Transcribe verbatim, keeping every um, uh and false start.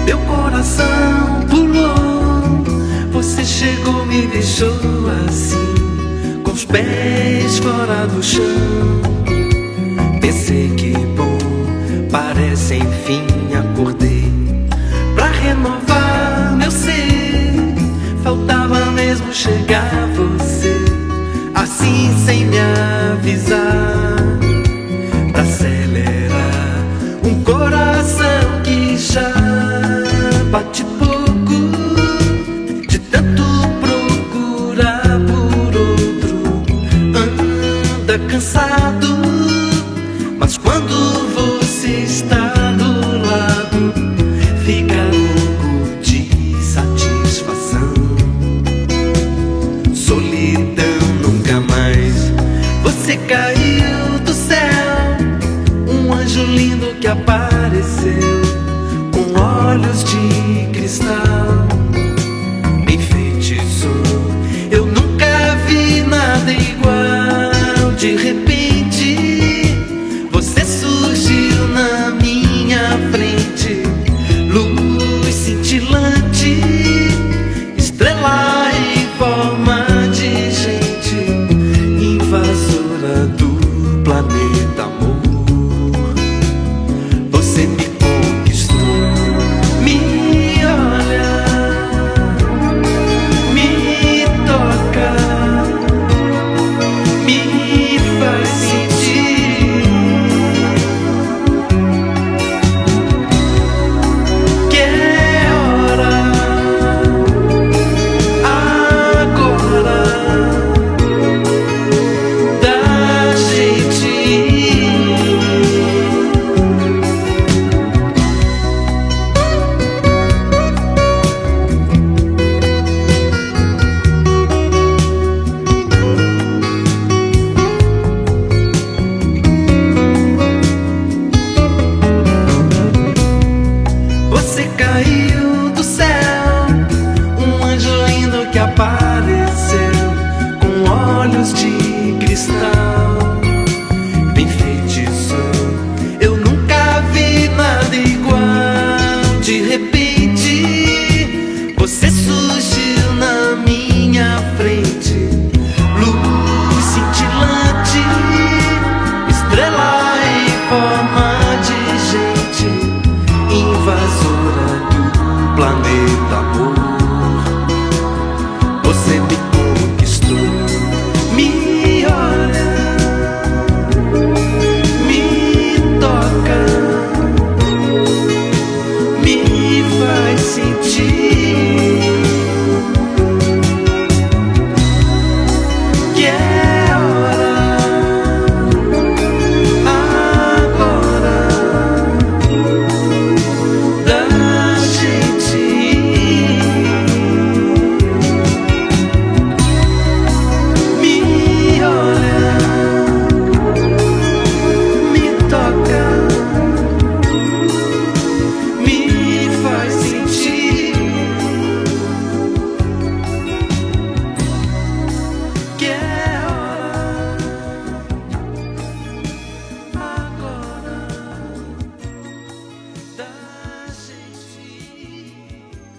Meu coração pulou, você chegou, me deixou assim, com os pés fora do chão. Pensei que bom, parece enfim acordei pra renovar meu ser. Faltava mesmo chegar você, assim sem me avisar, pra acelerar um coração que já bate pouco, de tanto procurar por outro. Anda cansado, mas quando você está do lado, fica louco de satisfação. Solidão nunca mais. Você caiu do céu, um anjo lindo que apareceu, com olhos de cristal, me enfeitiçou. Eu nunca vi nada igual. De repente você surgiu na minha frente, luz cintilante, estrela em forma de gente, invasora do planeta amor. Você me conquistou, me olha, me toca, me faz sentir que é hora agora da gente ir. Você caiu do céu, um anjo lindo que apareceu, com olhos de cristal, me enfeitiçou. Eu nunca vi nada igual. De repente você surgiu na minha frente, luz cintilante, estrela em forma de gente, invasora do planeta amor.